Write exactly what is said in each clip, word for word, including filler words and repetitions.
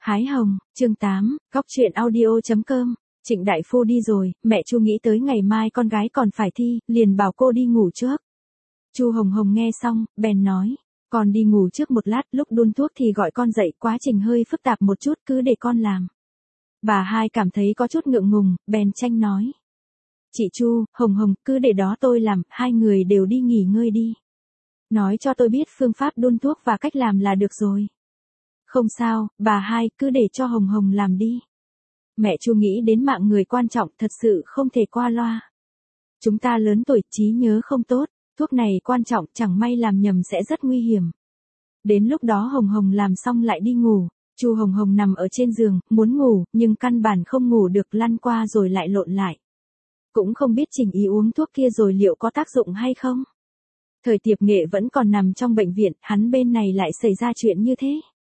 Hái hồng, chương tám, góc truyện audio.com. Trịnh đại phu đi rồi, mẹ Chu nghĩ tới ngày mai con gái còn phải thi, liền bảo cô đi ngủ trước. Chu Hồng Hồng nghe xong, bèn nói, con đi ngủ trước một lát, lúc đun thuốc thì gọi con dậy, quá trình hơi phức tạp một chút, cứ để con làm. Bà hai cảm thấy có chút ngượng ngùng, bèn tranh nói. Chị Chu, Hồng Hồng, cứ để đó tôi làm, hai người đều đi nghỉ ngơi đi. Nói cho tôi biết phương pháp đun thuốc và cách làm là được rồi. Không sao, bà hai, cứ để cho Hồng Hồng làm đi. Mẹ Chu nghĩ đến mạng người quan trọng, thật sự không thể qua loa. Chúng ta lớn tuổi, trí nhớ không tốt, thuốc này quan trọng, chẳng may làm nhầm sẽ rất nguy hiểm. Đến lúc đó Hồng Hồng làm xong lại đi ngủ. Chu Hồng Hồng nằm ở trên giường, muốn ngủ, nhưng căn bản không ngủ được, lăn qua rồi lại lộn lại. Cũng không biết Trình Ý uống thuốc kia rồi liệu có tác dụng hay không. Thời Tiệp Nghệ vẫn còn nằm trong bệnh viện, hắn bên này lại xảy ra chuyện như thế.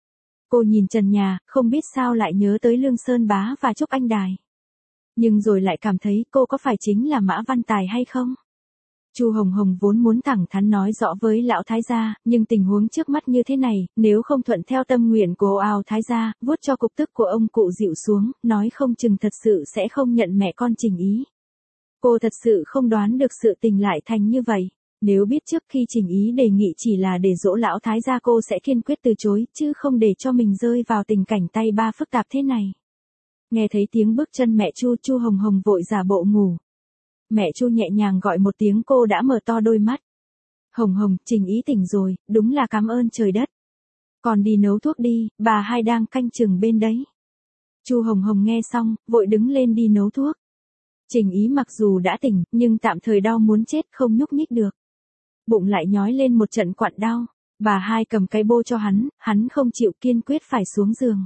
Cô nhìn trần nhà, không biết sao lại nhớ tới Lương Sơn Bá và Trúc Anh Đài. Nhưng rồi lại cảm thấy cô có phải chính là Mã Văn Tài hay không? Chu Hồng Hồng vốn muốn thẳng thắn nói rõ với lão thái gia, nhưng tình huống trước mắt như thế này, nếu không thuận theo tâm nguyện của ào thái gia, vuốt cho cục tức của ông cụ dịu xuống, nói không chừng thật sự sẽ không nhận mẹ con Trình Ý. Cô thật sự không đoán được sự tình lại thành như vậy. Nếu biết trước khi Trình Ý đề nghị chỉ là để dỗ lão thái gia, cô sẽ kiên quyết từ chối, chứ không để cho mình rơi vào tình cảnh tay ba phức tạp thế này. Nghe thấy tiếng bước chân mẹ Chu, Chu Hồng Hồng vội giả bộ ngủ. Mẹ Chu nhẹ nhàng gọi một tiếng, cô đã mở to đôi mắt. Hồng Hồng, Trình Ý tỉnh rồi, đúng là cảm ơn trời đất. Còn đi nấu thuốc đi, bà hai đang canh chừng bên đấy. Chu Hồng Hồng nghe xong, vội đứng lên đi nấu thuốc. Trình Ý mặc dù đã tỉnh, nhưng tạm thời đau muốn chết, không nhúc nhích được. Bụng lại nhói lên một trận quặn đau. Bà hai cầm cái bô cho hắn, hắn không chịu, kiên quyết phải xuống giường.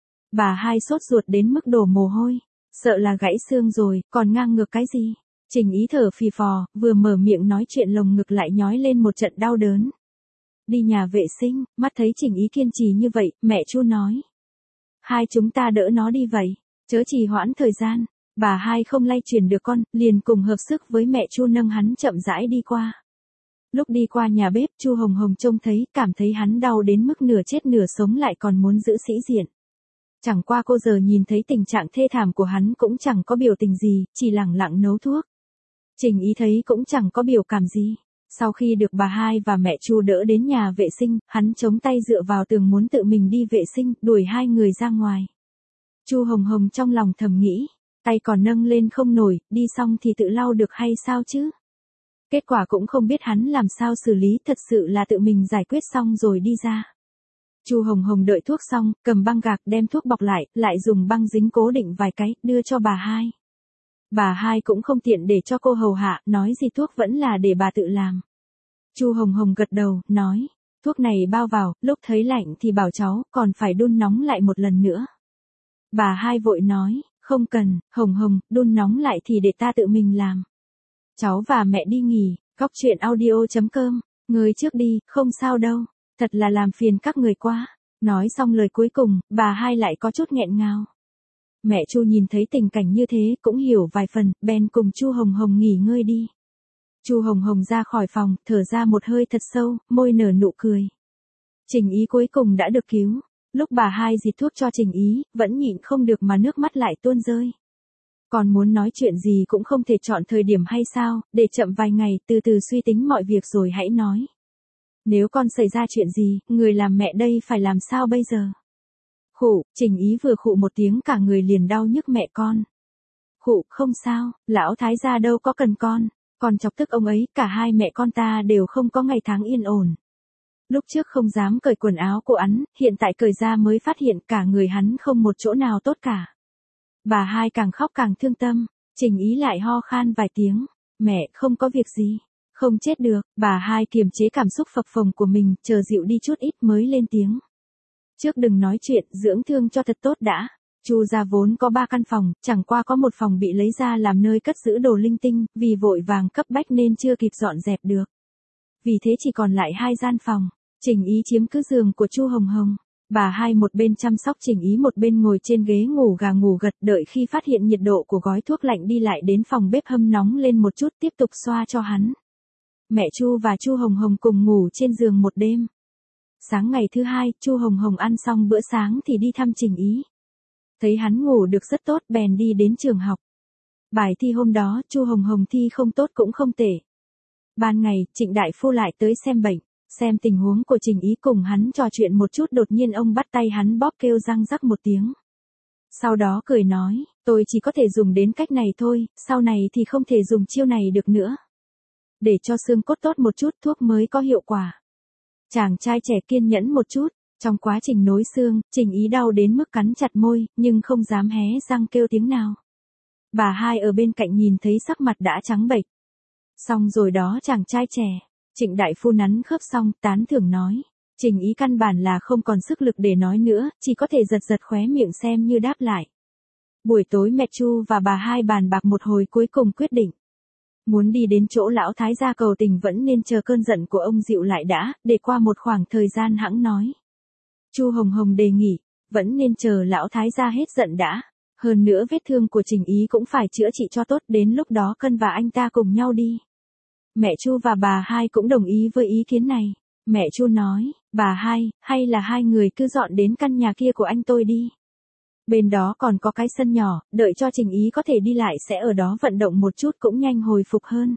Bà hai sốt ruột đến mức đổ mồ hôi, sợ là gãy xương rồi, còn ngang ngược cái gì. Trình Ý thở phì phò, vừa mở miệng nói chuyện lồng ngực lại nhói lên một trận đau đớn. Đi nhà vệ sinh, mắt thấy Trình Ý kiên trì như vậy, mẹ Chu nói. Hai chúng ta đỡ nó đi vậy, chớ trì hoãn thời gian. Bà hai không lay chuyển được con, liền cùng hợp sức với mẹ Chu nâng hắn chậm rãi đi qua. Lúc đi qua nhà bếp, Chu Hồng Hồng trông thấy, cảm thấy hắn đau đến mức nửa chết nửa sống, lại còn muốn giữ sĩ diện. Chẳng qua cô giờ nhìn thấy tình trạng thê thảm của hắn cũng chẳng có biểu tình gì, chỉ lẳng lặng nấu thuốc. Trình Ý thấy cũng chẳng có biểu cảm gì. Sau khi được bà hai và mẹ Chu đỡ đến nhà vệ sinh, hắn chống tay dựa vào tường muốn tự mình đi vệ sinh, đuổi hai người ra ngoài. Chu Hồng Hồng trong lòng thầm nghĩ, tay còn nâng lên không nổi, đi xong thì tự lau được hay sao chứ? Kết quả cũng không biết hắn làm sao xử lý, thật sự là tự mình giải quyết xong rồi đi ra. Chu Hồng Hồng đợi thuốc xong, cầm băng gạc đem thuốc bọc lại, lại dùng băng dính cố định vài cái, đưa cho bà hai. Bà hai cũng không tiện để cho cô hầu hạ, nói gì thuốc vẫn là để bà tự làm. Chu Hồng Hồng gật đầu, nói, thuốc này bao vào, lúc thấy lạnh thì bảo cháu, còn phải đun nóng lại một lần nữa. Bà hai vội nói, không cần, Hồng Hồng, đun nóng lại thì để ta tự mình làm. Cháu và mẹ đi nghỉ, góc truyện audio.com, người trước đi, không sao đâu, thật là làm phiền các người quá. Nói xong lời cuối cùng, bà hai lại có chút nghẹn ngào. Mẹ Chu nhìn thấy tình cảnh như thế, cũng hiểu vài phần, bèn cùng Chu Hồng Hồng nghỉ ngơi đi. Chu Hồng Hồng ra khỏi phòng, thở ra một hơi thật sâu, môi nở nụ cười. Trình Ý cuối cùng đã được cứu. Lúc bà hai dịt thuốc cho Trình Ý, vẫn nhịn không được mà nước mắt lại tuôn rơi. Còn muốn nói chuyện gì cũng không thể chọn thời điểm hay sao, để chậm vài ngày, từ từ suy tính mọi việc rồi hãy nói. Nếu con xảy ra chuyện gì, người làm mẹ đây phải làm sao bây giờ? Khụ, Trình Ý vừa khụ một tiếng cả người liền đau nhức mẹ con. Khụ, không sao, lão thái gia đâu có cần con, còn chọc tức ông ấy, cả hai mẹ con ta đều không có ngày tháng yên ổn. Lúc trước không dám cởi quần áo của hắn, hiện tại cởi ra mới phát hiện cả người hắn không một chỗ nào tốt cả. Bà hai càng khóc càng thương tâm, Trình Ý lại ho khan vài tiếng, mẹ, không có việc gì, không chết được. Bà hai kiềm chế cảm xúc phập phồng của mình, chờ dịu đi chút ít mới lên tiếng. Trước đừng nói chuyện, dưỡng thương cho thật tốt đã. Chu gia vốn có ba căn phòng, chẳng qua có một phòng bị lấy ra làm nơi cất giữ đồ linh tinh, vì vội vàng cấp bách nên chưa kịp dọn dẹp được. Vì thế chỉ còn lại hai gian phòng. Trình Ý chiếm cứ giường của Chu Hồng Hồng. Bà hai một bên chăm sóc Trình Ý, một bên ngồi trên ghế ngủ gà ngủ gật, đợi khi phát hiện nhiệt độ của gói thuốc lạnh đi lại đến phòng bếp hâm nóng lên một chút, tiếp tục xoa cho hắn. Mẹ Chu và Chu Hồng Hồng cùng ngủ trên giường một đêm. Sáng ngày thứ hai, Chu Hồng Hồng ăn xong bữa sáng thì đi thăm Trình Ý. Thấy hắn ngủ được rất tốt bèn đi đến trường học. Bài thi hôm đó, Chu Hồng Hồng thi không tốt cũng không tệ. Ban ngày, Trịnh đại phu lại tới xem bệnh, xem tình huống của Trình Ý cùng hắn trò chuyện một chút, đột nhiên ông bắt tay hắn bóp kêu răng rắc một tiếng. Sau đó cười nói, tôi chỉ có thể dùng đến cách này thôi, sau này thì không thể dùng chiêu này được nữa. Để cho xương cốt tốt một chút thuốc mới có hiệu quả. Chàng trai trẻ kiên nhẫn một chút, trong quá trình nối xương, Trình Ý đau đến mức cắn chặt môi, nhưng không dám hé răng kêu tiếng nào. Bà hai ở bên cạnh nhìn thấy sắc mặt đã trắng bệch. Xong rồi đó chàng trai trẻ, Trịnh đại phu nắn khớp xong, tán thưởng nói. Trình Ý căn bản là không còn sức lực để nói nữa, chỉ có thể giật giật khóe miệng xem như đáp lại. Buổi tối mẹ Chu và bà hai bàn bạc một hồi cuối cùng quyết định. Muốn đi đến chỗ lão thái gia cầu tình vẫn nên chờ cơn giận của ông dịu lại đã, để qua một khoảng thời gian hẵng nói. Chu Hồng Hồng đề nghị, vẫn nên chờ lão thái gia hết giận đã. Hơn nữa vết thương của Trình Ý cũng phải chữa trị cho tốt, đến lúc đó Cân và anh ta cùng nhau đi. Mẹ Chu và bà hai cũng đồng ý với ý kiến này. Mẹ Chu nói, bà hai, hay là hai người cứ dọn đến căn nhà kia của anh tôi đi. Bên đó còn có cái sân nhỏ, đợi cho Trình Ý có thể đi lại sẽ ở đó vận động một chút cũng nhanh hồi phục hơn.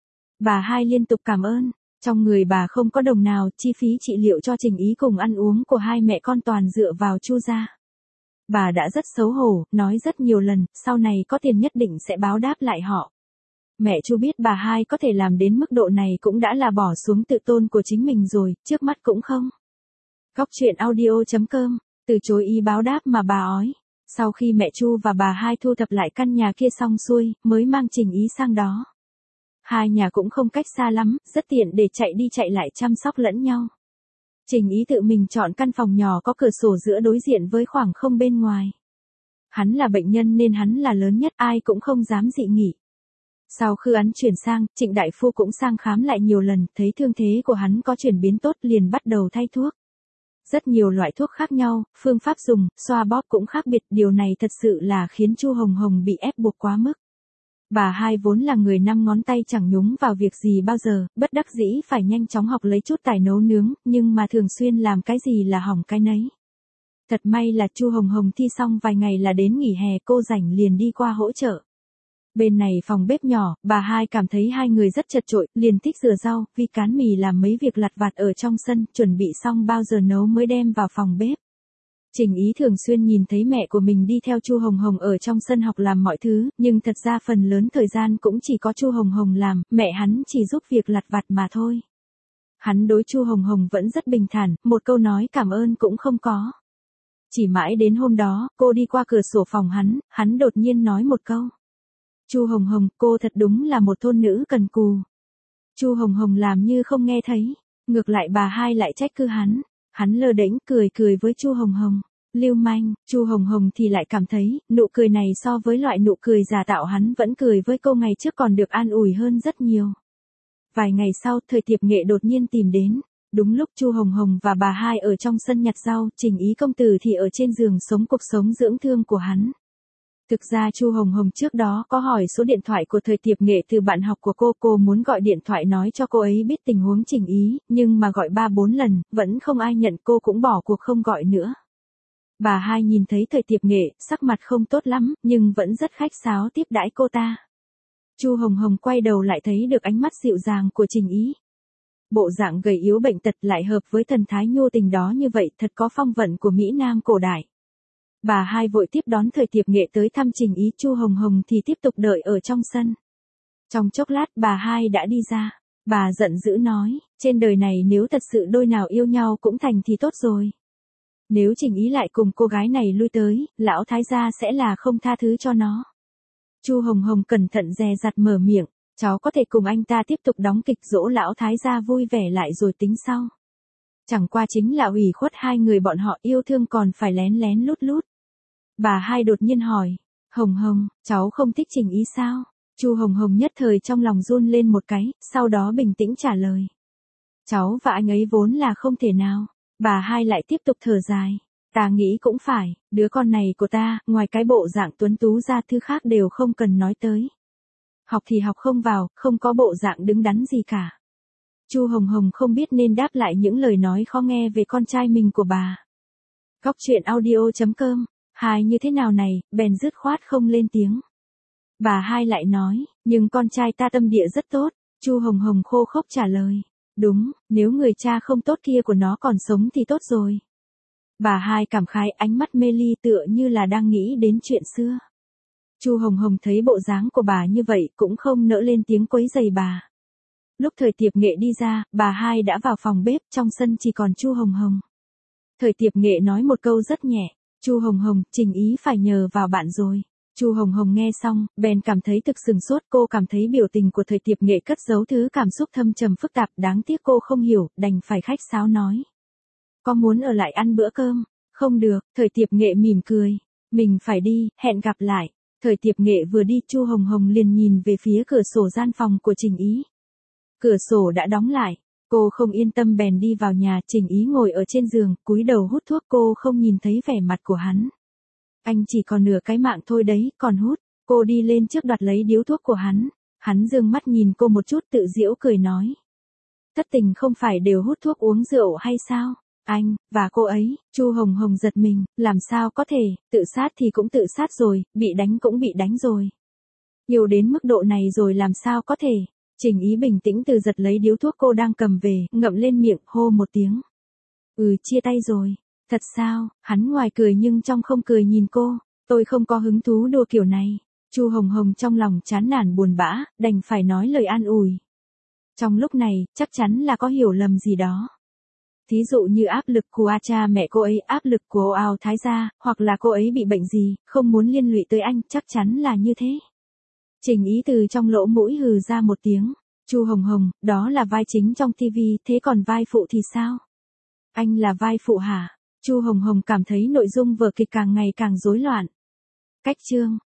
Bà hai liên tục cảm ơn, trong người bà không có đồng nào, chi phí trị liệu cho Trình Ý cùng ăn uống của hai mẹ con toàn dựa vào Chu gia. Bà đã rất xấu hổ, nói rất nhiều lần, sau này có tiền nhất định sẽ báo đáp lại họ. Mẹ Chu biết bà hai có thể làm đến mức độ này cũng đã là bỏ xuống tự tôn của chính mình rồi, trước mắt cũng không. Góc truyện audio chấm com, từ chối ý báo đáp mà bà ói. Sau khi mẹ Chu và bà hai thu thập lại căn nhà kia xong xuôi, mới mang Trình Ý sang đó. Hai nhà cũng không cách xa lắm, rất tiện để chạy đi chạy lại chăm sóc lẫn nhau. Trình Ý tự mình chọn căn phòng nhỏ có cửa sổ giữa đối diện với khoảng không bên ngoài. Hắn là bệnh nhân nên hắn là lớn nhất, ai cũng không dám dị nghị. Sau khi hắn chuyển sang, Trịnh đại phu cũng sang khám lại nhiều lần, thấy thương thế của hắn có chuyển biến tốt liền bắt đầu thay thuốc. Rất nhiều loại thuốc khác nhau, phương pháp dùng, xoa bóp cũng khác biệt, điều này thật sự là khiến Chu Hồng Hồng bị ép buộc quá mức. Bà hai vốn là người năm ngón tay chẳng nhúng vào việc gì bao giờ, bất đắc dĩ phải nhanh chóng học lấy chút tài nấu nướng, nhưng mà thường xuyên làm cái gì là hỏng cái nấy. Thật may là Chu Hồng Hồng thi xong vài ngày là đến nghỉ hè, cô rảnh liền đi qua hỗ trợ. Bên này phòng bếp nhỏ, bà hai cảm thấy hai người rất chật chội, liền thích rửa rau, vi cán mì làm mấy việc lặt vặt ở trong sân, chuẩn bị xong bao giờ nấu mới đem vào phòng bếp. Trình Ý thường xuyên nhìn thấy mẹ của mình đi theo Chu Hồng Hồng ở trong sân học làm mọi thứ, nhưng thật ra phần lớn thời gian cũng chỉ có Chu Hồng Hồng làm, mẹ hắn chỉ giúp việc lặt vặt mà thôi. Hắn đối Chu Hồng Hồng vẫn rất bình thản, một câu nói cảm ơn cũng không có. Chỉ mãi đến hôm đó, cô đi qua cửa sổ phòng hắn, hắn đột nhiên nói một câu. Chu Hồng Hồng, cô thật đúng là một thôn nữ cần cù. Chu Hồng Hồng làm như không nghe thấy, ngược lại bà hai lại trách cứ hắn. Hắn lơ đễnh cười cười với Chu Hồng Hồng, lưu manh. Chu Hồng Hồng thì lại cảm thấy, nụ cười này so với loại nụ cười giả tạo hắn vẫn cười với cô ngày trước còn được an ủi hơn rất nhiều. Vài ngày sau, Thời Tiệp Nghệ đột nhiên tìm đến. Đúng lúc Chu Hồng Hồng và bà hai ở trong sân nhặt rau, Trình Ý công tử thì ở trên giường sống cuộc sống dưỡng thương của hắn. Thực ra Chu Hồng Hồng trước đó có hỏi số điện thoại của Thời Tiệp Nghệ từ bạn học của cô, cô muốn gọi điện thoại nói cho cô ấy biết tình huống Trình Ý, nhưng mà gọi ba bốn lần, vẫn không ai nhận, cô cũng bỏ cuộc không gọi nữa. Bà hai nhìn thấy Thời Tiệp Nghệ, sắc mặt không tốt lắm, nhưng vẫn rất khách sáo tiếp đãi cô ta. Chu Hồng Hồng quay đầu lại thấy được ánh mắt dịu dàng của Trình Ý. Bộ dạng gầy yếu bệnh tật lại hợp với thần thái nhu tình đó như vậy, thật có phong vận của Mỹ Nam cổ đại. Bà hai vội tiếp đón Thời Tiệp Nghệ tới thăm Trình Ý, Chu Hồng Hồng thì tiếp tục đợi ở trong sân. Trong chốc lát bà hai đã đi ra, bà giận dữ nói, trên đời này nếu thật sự đôi nào yêu nhau cũng thành thì tốt rồi. Nếu Trình Ý lại cùng cô gái này lui tới, lão thái gia sẽ là không tha thứ cho nó. Chu Hồng Hồng cẩn thận dè dặt mở miệng, cháu có thể cùng anh ta tiếp tục đóng kịch dỗ lão thái gia vui vẻ lại rồi tính sau. Chẳng qua chính là ủy khuất hai người bọn họ, yêu thương còn phải lén lén lút lút. Bà hai đột nhiên hỏi, Hồng Hồng, cháu không thích Trình Ý sao? Chu Hồng Hồng nhất thời trong lòng run lên một cái, sau đó bình tĩnh trả lời. Cháu và anh ấy vốn là không thể nào. Bà hai lại tiếp tục thở dài. Ta nghĩ cũng phải, đứa con này của ta, ngoài cái bộ dạng tuấn tú ra thứ khác đều không cần nói tới. Học thì học không vào, không có bộ dạng đứng đắn gì cả. Chu Hồng Hồng không biết nên đáp lại những lời nói khó nghe về con trai mình của bà. Cóc truyện audio chấm com, Hai như thế nào này, bèn dứt khoát không lên tiếng. Bà Hai lại nói, nhưng con trai ta tâm địa rất tốt. Chu Hồng Hồng khô khốc trả lời. Đúng, nếu người cha không tốt kia của nó còn sống thì tốt rồi. Bà Hai cảm khái, ánh mắt mê ly tựa như là đang nghĩ đến chuyện xưa. Chu Hồng Hồng thấy bộ dáng của bà như vậy cũng không nỡ lên tiếng quấy rầy bà. Lúc thời tiệp nghệ đi ra, bà Hai đã vào phòng bếp, trong sân chỉ còn Chu Hồng Hồng. Thời tiệp nghệ nói một câu rất nhẹ, Chu Hồng Hồng, Trình Ý phải nhờ vào bạn rồi. Chu Hồng Hồng nghe xong, bèn cảm thấy thực sừng sốt, cô cảm thấy biểu tình của thời tiệp nghệ cất giấu thứ cảm xúc thâm trầm phức tạp, đáng tiếc cô không hiểu, đành phải khách sáo nói. Có muốn ở lại ăn bữa cơm? Không được, thời tiệp nghệ mỉm cười. Mình phải đi, hẹn gặp lại. Thời tiệp nghệ vừa đi, Chu Hồng Hồng liền nhìn về phía cửa sổ gian phòng của Trình Ý. Cửa sổ đã đóng lại, cô không yên tâm bèn đi vào nhà. Trình Ý ngồi ở trên giường, cúi đầu hút thuốc, cô không nhìn thấy vẻ mặt của hắn. Anh chỉ còn nửa cái mạng thôi đấy, còn hút. Cô đi lên trước đoạt lấy điếu thuốc của hắn. Hắn dương mắt nhìn cô một chút tự giễu cười nói. Thất tình không phải đều hút thuốc uống rượu hay sao? Anh, và cô ấy. Chu Hồng Hồng giật mình, làm sao có thể, tự sát thì cũng tự sát rồi, bị đánh cũng bị đánh rồi. Yêu đến mức độ này rồi làm sao có thể. Trình Ý bình tĩnh từ giật lấy điếu thuốc cô đang cầm về, ngậm lên miệng, hô một tiếng. Ừ, chia tay rồi. Thật sao? Hắn ngoài cười nhưng trong không cười nhìn cô. Tôi không có hứng thú đùa kiểu này. Chu Hồng Hồng trong lòng chán nản buồn bã, đành phải nói lời an ủi. Trong lúc này, chắc chắn là có hiểu lầm gì đó. Thí dụ như áp lực của cha mẹ cô ấy, áp lực của Ao Thái gia, hoặc là cô ấy bị bệnh gì, không muốn liên lụy tới anh, chắc chắn là như thế. Trình Ý từ trong lỗ mũi hừ ra một tiếng. Chu Hồng Hồng, đó là vai chính trong tivi, thế còn vai phụ thì sao? Anh là vai phụ hả? Chu Hồng Hồng cảm thấy nội dung vở kịch càng ngày càng rối loạn. Cách chương